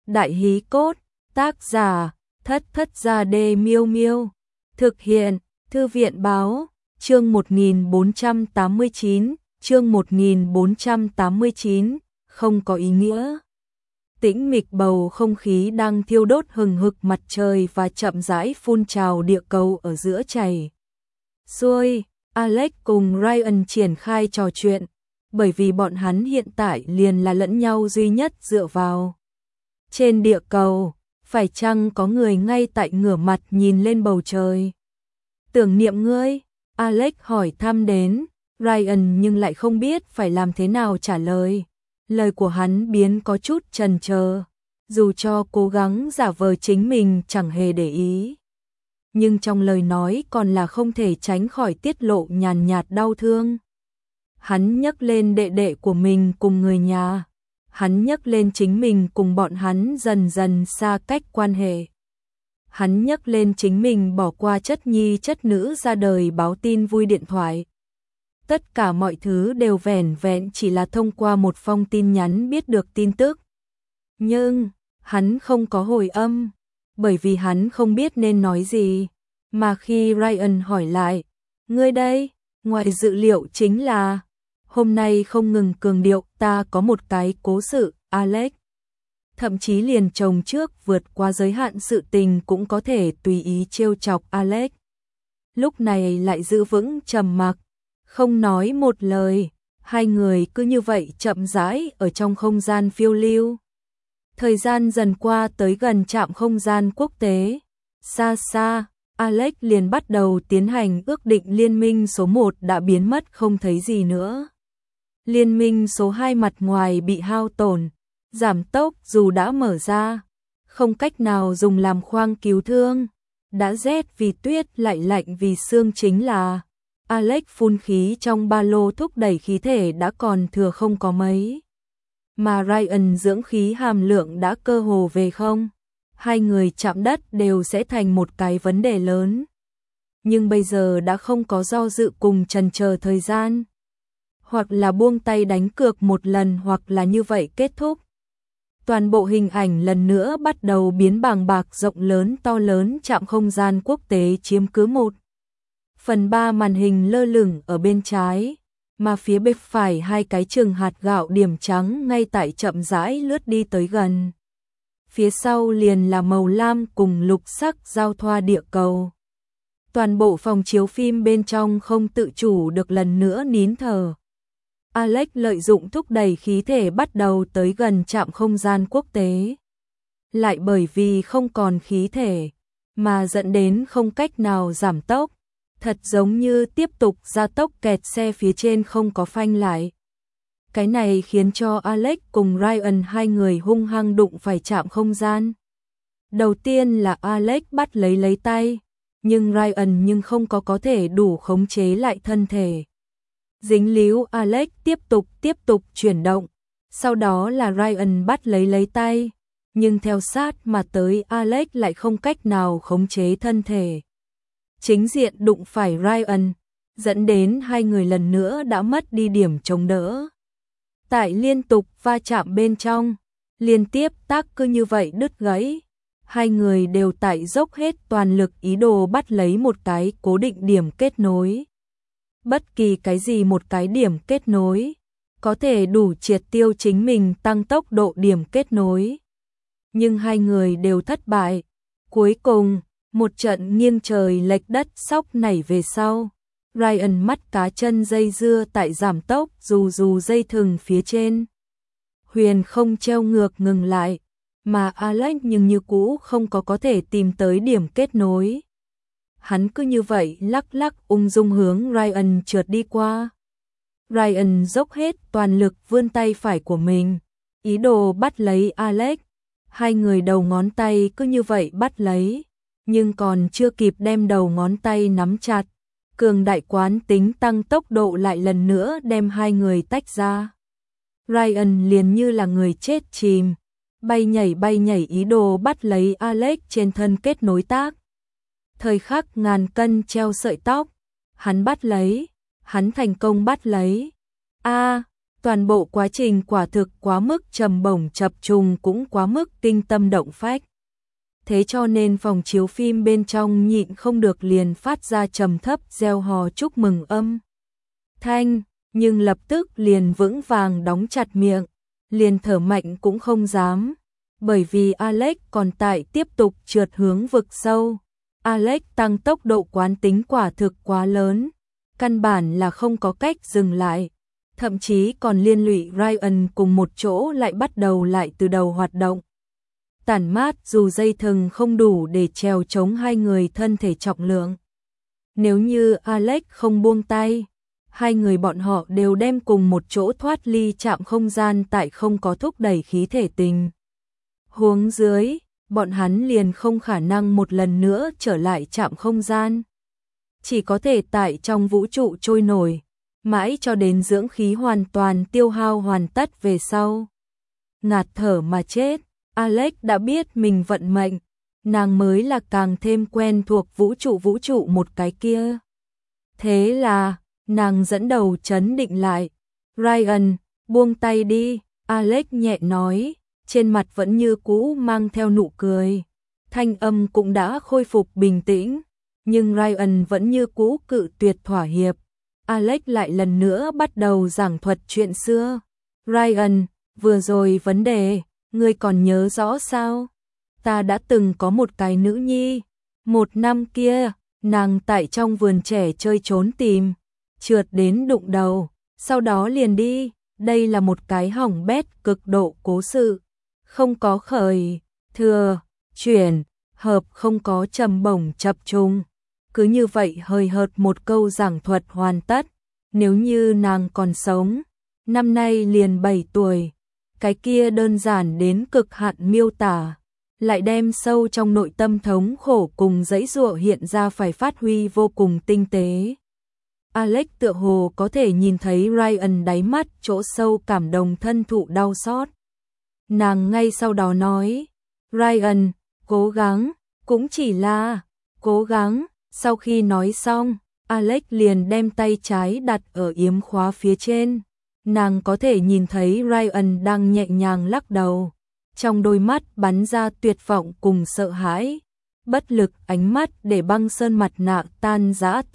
Đại hí cốt, tác giả, Thất Thất Gia Đê Miêu Miêu. Thực hiện, Thư viện báo, chương 1489, chương 1489, không có ý nghĩa. Tĩnh mịch bầu không khí đang thiêu đốt hừng hực mặt trời và chậm rãi phun trào địa cầu ở giữa chảy xuôi. Alex cùng Ryan triển khai trò chuyện, bởi vì bọn hắn hiện tại liền là lẫn nhau duy nhất dựa vào. Trên địa cầu, phải chăng có người ngay tại ngửa mặt nhìn lên bầu trời? Tưởng niệm ngươi, Alex hỏi thăm đến, Ryan nhưng lại không biết phải làm thế nào trả lời. Lời của hắn biến có chút chần chờ, dù cho cố gắng giả vờ chính mình chẳng hề để ý. Nhưng trong lời nói còn là không thể tránh khỏi tiết lộ nhàn nhạt đau thương. Hắn nhắc lên đệ đệ của mình cùng người nhà. Hắn nhắc lên chính mình cùng bọn hắn dần dần xa cách quan hệ. Hắn nhắc lên chính mình bỏ qua chất nhi chất nữ ra đời báo tin vui điện thoại. Tất cả mọi thứ đều vẻn vẹn chỉ là thông qua một phong tin nhắn biết được tin tức. Nhưng, hắn không có hồi âm, bởi vì hắn không biết nên nói gì. Mà khi Ryan hỏi lại, ngươi đây, ngoài dự liệu chính là, hôm nay không ngừng cường điệu ta có một cái cố sự, Alex. Thậm chí liền chồng trước vượt qua giới hạn sự tình cũng có thể tùy ý trêu chọc Alex. Lúc này lại giữ vững trầm mặc, không nói một lời, hai người cứ như vậy chậm rãi ở trong không gian phiêu lưu. Thời gian dần qua tới gần trạm không gian quốc tế. Xa xa, Alex liền bắt đầu tiến hành ước định liên minh số 1 đã biến mất không thấy gì nữa. Liên minh số 2 mặt ngoài bị hao tổn, giảm tốc dù đã mở ra, không cách nào dùng làm khoang cứu thương. Đã rét vì tuyết lại lạnh vì sương chính là Alex phun khí trong ba lô thúc đẩy khí thể đã còn thừa không có mấy. Mà Ryan dưỡng khí hàm lượng đã cơ hồ về không. Hai người chạm đất đều sẽ thành một cái vấn đề lớn. Nhưng bây giờ đã không có do dự cùng chần chờ thời gian. Hoặc là buông tay đánh cược một lần hoặc là như vậy kết thúc. Toàn bộ hình ảnh lần nữa bắt đầu biến bàng bạc rộng lớn to lớn trạm không gian quốc tế chiếm cứ 1/3 màn hình lơ lửng ở bên trái, mà phía bên phải hai cái chừng hạt gạo điểm trắng ngay tại chậm rãi lướt đi tới gần. Phía sau liền là màu lam cùng lục sắc giao thoa địa cầu. Toàn bộ phòng chiếu phim bên trong không tự chủ được lần nữa nín thở. Alex lợi dụng thúc đẩy khí thể bắt đầu tới gần trạm không gian quốc tế. Lại bởi vì không còn khí thể, mà dẫn đến không cách nào giảm tốc. Thật giống như tiếp tục gia tốc kẹt xe phía trên không có phanh lại. Cái này khiến cho Alex cùng Ryan hai người hung hăng đụng phải trạm không gian. Đầu tiên là Alex bắt lấy tay, nhưng Ryan nhưng không có thể đủ khống chế lại thân thể. Dính líu Alex tiếp tục chuyển động, sau đó là Ryan bắt lấy tay, nhưng theo sát mà tới Alex lại không cách nào khống chế thân thể. Chính diện đụng phải Ryan, dẫn đến hai người lần nữa đã mất đi điểm chống đỡ. Tại liên tục va chạm bên trong, liên tiếp tác cứ như vậy đứt gãy. Hai người đều tại dốc hết toàn lực ý đồ bắt lấy một cái cố định điểm kết nối. Bất kỳ cái gì một cái điểm kết nối, có thể đủ triệt tiêu chính mình tăng tốc độ điểm kết nối. Nhưng hai người đều thất bại. Cuối cùng, một trận nghiêng trời lệch đất sóc nảy về sau. Ryan mắt cá chân dây dưa tại giảm tốc dù dây thừng phía trên. Huyền không treo ngược ngừng lại, mà Alex nhưng như cũ không có thể tìm tới điểm kết nối. Hắn cứ như vậy lắc ung dung hướng Ryan trượt đi qua. Ryan dốc hết toàn lực vươn tay phải của mình, ý đồ bắt lấy Alex. Hai người đầu ngón tay cứ như vậy bắt lấy, nhưng còn chưa kịp đem đầu ngón tay nắm chặt, cường đại quán tính tăng tốc độ lại lần nữa đem hai người tách ra. Ryan liền như là người chết chìm, bay nhảy ý đồ bắt lấy Alex trên thân kết nối tác. Thời khắc ngàn cân treo sợi tóc, hắn bắt lấy, hắn thành công bắt lấy. Toàn bộ quá trình quả thực quá mức trầm bổng chập trùng cũng quá mức kinh tâm động phách. Thế cho nên phòng chiếu phim bên trong nhịn không được liền phát ra trầm thấp reo hò chúc mừng âm thanh, nhưng lập tức liền vững vàng đóng chặt miệng, liền thở mạnh cũng không dám, bởi vì Alex còn tại tiếp tục trượt hướng vực sâu. Alex tăng tốc độ quán tính quả thực quá lớn, căn bản là không có cách dừng lại, thậm chí còn liên lụy Ryan cùng một chỗ lại bắt đầu lại từ đầu hoạt động. Tản mát dù dây thừng không đủ để trèo chống hai người thân thể trọng lượng. Nếu như Alex không buông tay, hai người bọn họ đều đem cùng một chỗ thoát ly trạm không gian tại không có thúc đẩy khí thể tình huống dưới, bọn hắn liền không khả năng một lần nữa trở lại trạm không gian. Chỉ có thể tại trong vũ trụ trôi nổi, mãi cho đến dưỡng khí hoàn toàn tiêu hao hoàn tất về sau. Ngạt thở mà chết, Alex đã biết mình vận mệnh, nàng mới là càng thêm quen thuộc vũ trụ một cái kia. Thế là, nàng dẫn đầu trấn định lại. Ryan, buông tay đi, Alex nhẹ nói, trên mặt vẫn như cũ mang theo nụ cười. Thanh âm cũng đã khôi phục bình tĩnh, nhưng Ryan vẫn như cũ cự tuyệt thỏa hiệp. Alex lại lần nữa bắt đầu giảng thuật chuyện xưa. Ryan, vừa rồi vấn đề, ngươi còn nhớ rõ sao? Ta đã từng có một cái nữ nhi. Một năm kia, nàng tại trong vườn trẻ chơi trốn tìm, trượt đến đụng đầu, sau đó liền đi. Đây là một cái hỏng bét cực độ cố sự. Không có khởi, thừa, chuyển, hợp, không có trầm bổng chập trùng. Cứ như vậy hời hợt một câu giảng thuật hoàn tất. Nếu như nàng còn sống, năm nay liền 7 tuổi, cái kia đơn giản đến cực hạn miêu tả, lại đem sâu trong nội tâm thống khổ cùng dãy dụa hiện ra phải phát huy vô cùng tinh tế. Alex tựa hồ có thể nhìn thấy Ryan đáy mắt chỗ sâu cảm động thân thụ đau xót. Nàng ngay sau đó nói, Ryan, cố gắng, cũng chỉ là cố gắng. Sau khi nói xong, Alex liền đem tay trái đặt ở yếm khóa phía trên. Nàng có thể nhìn thấy Ryan đang nhẹ nhàng lắc đầu, trong đôi mắt bắn ra tuyệt vọng cùng sợ hãi, bất lực, ánh mắt để băng sơn mặt nạ tan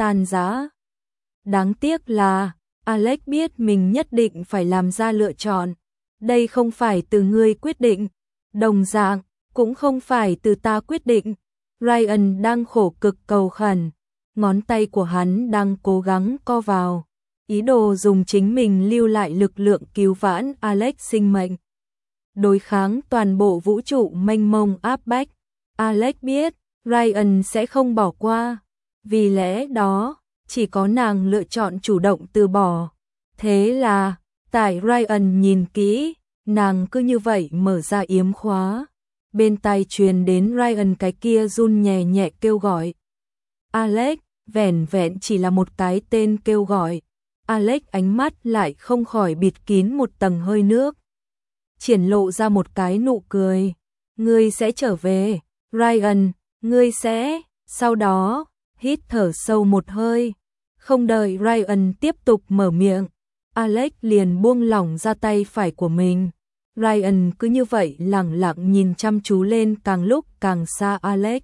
rã. Đáng tiếc là, Alex biết mình nhất định phải làm ra lựa chọn. Đây không phải từ ngươi quyết định, đồng dạng, cũng không phải từ ta quyết định. Ryan đang khổ cực cầu khẩn, ngón tay của hắn đang cố gắng co vào, ý đồ dùng chính mình lưu lại lực lượng cứu vãn Alex sinh mệnh. Đối kháng toàn bộ vũ trụ mênh mông áp bách. Alex biết, Ryan sẽ không bỏ qua. Vì lẽ đó, chỉ có nàng lựa chọn chủ động từ bỏ. Thế là, tại Ryan nhìn kỹ, nàng cứ như vậy mở ra yếm khóa. Bên tai truyền đến Ryan cái kia run nhẹ nhẹ kêu gọi. Alex, vẻn vẹn chỉ là một cái tên kêu gọi. Alex ánh mắt lại không khỏi bịt kín một tầng hơi nước, triển lộ ra một cái nụ cười. Ngươi sẽ trở về, Ryan, ngươi sẽ. Sau đó, hít thở sâu một hơi. Không đợi Ryan tiếp tục mở miệng, Alex liền buông lỏng ra tay phải của mình. Ryan cứ như vậy lẳng lặng nhìn chăm chú lên càng lúc càng xa Alex.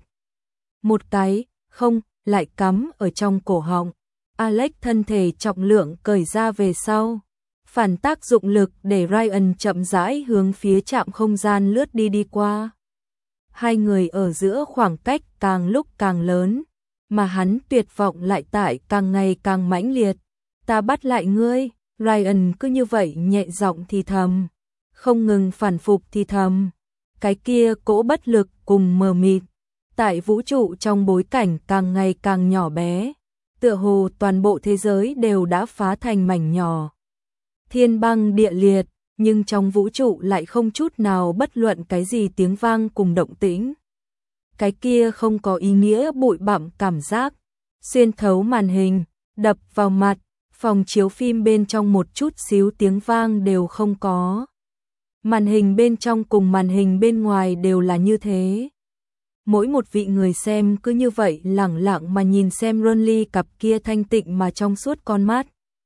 Một cái, không, lại cắm ở trong cổ họng. Alex thân thể trọng lượng cởi ra về sau. Phản tác dụng lực để Ryan chậm rãi hướng phía trạm không gian lướt đi qua. Hai người ở giữa khoảng cách càng lúc càng lớn, mà hắn tuyệt vọng lại tại càng ngày càng mãnh liệt. Ta bắt lại ngươi, Ryan cứ như vậy nhẹ giọng thì thầm, không ngừng phản phục thì thầm. Cái kia cỗ bất lực cùng mờ mịt, tại vũ trụ trong bối cảnh càng ngày càng nhỏ bé, tựa hồ toàn bộ thế giới đều đã phá thành mảnh nhỏ. Thiên băng địa liệt, nhưng trong vũ trụ lại không chút nào bất luận cái gì tiếng vang cùng động tĩnh. Cái kia không có ý nghĩa bụi bặm cảm giác, xuyên thấu màn hình, đập vào mặt, phòng chiếu phim bên trong một chút xíu tiếng vang đều không có. Màn hình bên trong cùng màn hình bên ngoài đều là như thế. Mỗi một vị người xem cứ như vậy lẳng lặng mà nhìn xem Ronly cặp kia thanh tịnh mà trong suốt con mắt.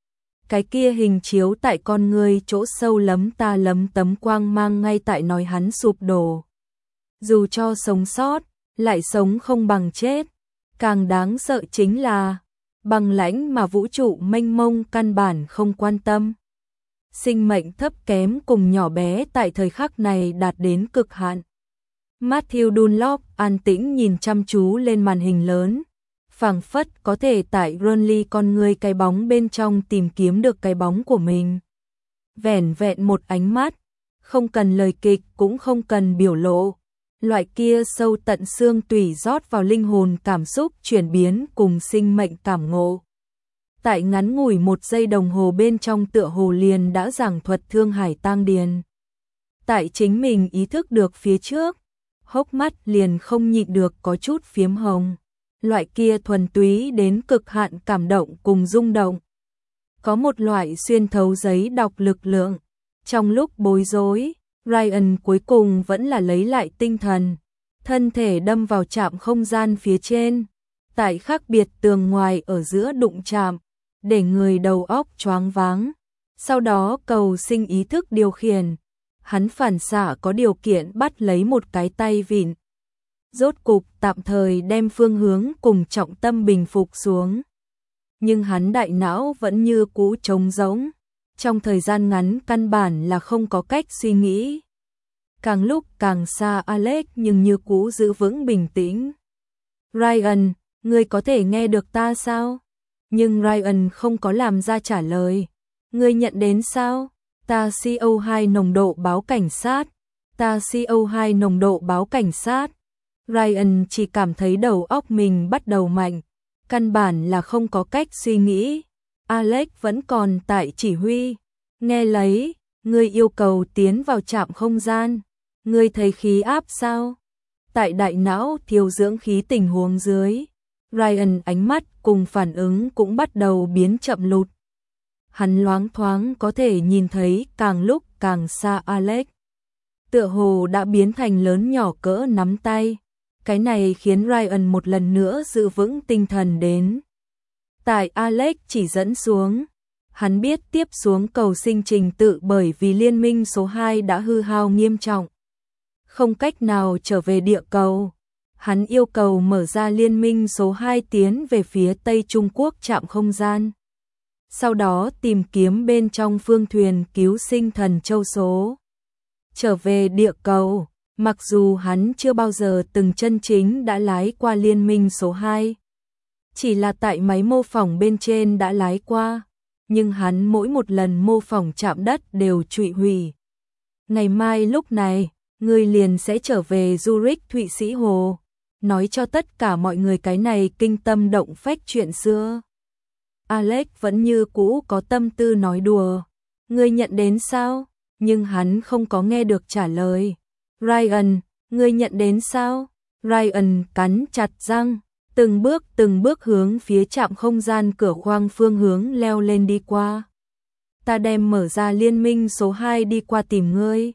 Cái kia hình chiếu tại con người chỗ sâu lấm ta lấm tấm quang mang ngay tại nói hắn sụp đổ. Dù cho sống sót, lại sống không bằng chết. Càng đáng sợ chính là bằng lãnh mà vũ trụ mênh mông căn bản không quan tâm. Sinh mệnh thấp kém cùng nhỏ bé tại thời khắc này đạt đến cực hạn. Matthew Dunlop an tĩnh nhìn chăm chú lên màn hình lớn, phảng phất có thể tại Burnley con người cái bóng bên trong tìm kiếm được cái bóng của mình. Vẻn vẹn một ánh mắt, không cần lời kịch cũng không cần biểu lộ. Loại kia sâu tận xương tủy rót vào linh hồn cảm xúc chuyển biến cùng sinh mệnh cảm ngộ. Tại ngắn ngủi 1 giây đồng hồ bên trong tựa hồ liền đã giảng thuật thương hải tang điền. Tại chính mình ý thức được phía trước, hốc mắt liền không nhịn được có chút phiếm hồng. Loại kia thuần túy đến cực hạn cảm động cùng rung động. Có một loại xuyên thấu giấy đọc lực lượng. Trong lúc bối rối, Ryan cuối cùng vẫn là lấy lại tinh thần. Thân thể đâm vào chạm không gian phía trên. Tại khác biệt tường ngoài ở giữa đụng chạm, để người đầu óc choáng váng. Sau đó cầu sinh ý thức điều khiển. Hắn phản xạ có điều kiện bắt lấy một cái tay vịn. Rốt cục tạm thời đem phương hướng cùng trọng tâm bình phục xuống. Nhưng hắn đại não vẫn như cũ trống rỗng. Trong thời gian ngắn căn bản là không có cách suy nghĩ. Càng lúc càng xa Alex nhưng như cũ giữ vững bình tĩnh. Ryan, ngươi có thể nghe được ta sao? Nhưng Ryan không có làm ra trả lời. Ngươi nhận đến sao? Ta CO2 nồng độ báo cảnh sát. Ta CO2 nồng độ báo cảnh sát. Ryan chỉ cảm thấy đầu óc mình bắt đầu mạnh. Căn bản là không có cách suy nghĩ. Alex vẫn còn tại chỉ huy. Nghe lấy, ngươi yêu cầu tiến vào trạm không gian. Ngươi thấy khí áp sao? Tại đại não thiếu dưỡng khí tình huống dưới, Ryan ánh mắt cùng phản ứng cũng bắt đầu biến chậm lụt. Hắn loáng thoáng có thể nhìn thấy càng lúc càng xa Alex. Tựa hồ đã biến thành lớn nhỏ cỡ nắm tay. Cái này khiến Ryan một lần nữa giữ vững tinh thần đến. Tại Alex chỉ dẫn xuống, hắn biết tiếp xuống cầu sinh trình tự bởi vì liên minh số 2 đã hư hao nghiêm trọng. Không cách nào trở về địa cầu. Hắn yêu cầu mở ra liên minh số 2 tiến về phía Tây Trung Quốc trạm không gian. Sau đó tìm kiếm bên trong phương thuyền cứu sinh thần châu số. Trở về địa cầu, mặc dù hắn chưa bao giờ từng chân chính đã lái qua liên minh số 2. Chỉ là tại máy mô phỏng bên trên đã lái qua, nhưng hắn mỗi một lần mô phỏng chạm đất đều trụy hủy. Ngày mai lúc này, ngươi liền sẽ trở về Zurich Thụy Sĩ Hồ, nói cho tất cả mọi người cái này kinh tâm động phách chuyện xưa. Alex vẫn như cũ có tâm tư nói đùa. Ngươi nhận đến sao? Nhưng hắn không có nghe được trả lời. Ryan, ngươi nhận đến sao? Ryan cắn chặt răng, từng bước hướng phía trạm không gian cửa khoang phương hướng leo lên đi qua. Ta đem mở ra liên minh số 2 đi qua tìm ngươi.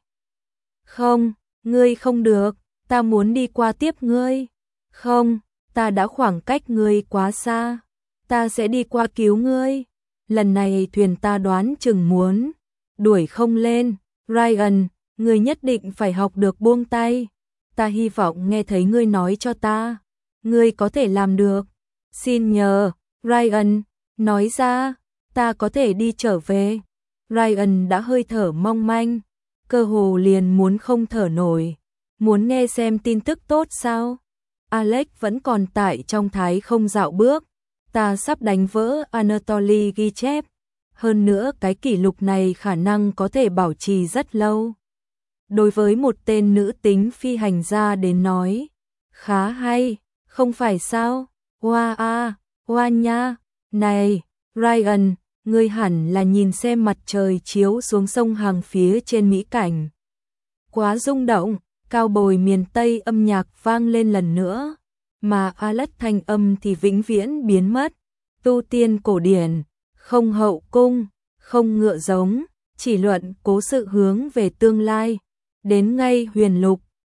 Không, ngươi không được, ta muốn đi qua tiếp ngươi. Không, ta đã khoảng cách ngươi quá xa. Ta sẽ đi qua cứu ngươi. Lần này thuyền ta đoán chừng muốn đuổi không lên. Ryan, ngươi nhất định phải học được buông tay. Ta hy vọng nghe thấy ngươi nói cho ta. Ngươi có thể làm được. Xin nhờ, Ryan, nói ra, ta có thể đi trở về. Ryan đã hơi thở mong manh, cơ hồ liền muốn không thở nổi. Muốn nghe xem tin tức tốt sao? Alex vẫn còn tại trong thái không dạo bước. Ta sắp đánh vỡ Anatoly ghi chép. Hơn nữa cái kỷ lục này khả năng có thể bảo trì rất lâu. Đối với một tên nữ tính phi hành gia đến nói, khá hay, không phải sao? Hoa nha, này, Ryan, ngươi hẳn là nhìn xem mặt trời chiếu xuống sông Hằng phía trên mỹ cảnh. Quá rung động, cao bồi miền Tây âm nhạc vang lên lần nữa, mà Alex thanh âm thì vĩnh viễn biến mất. Tu tiên cổ điển, không hậu cung, không ngựa giống, chỉ luận cố sự hướng về tương lai, đến ngay huyền lục,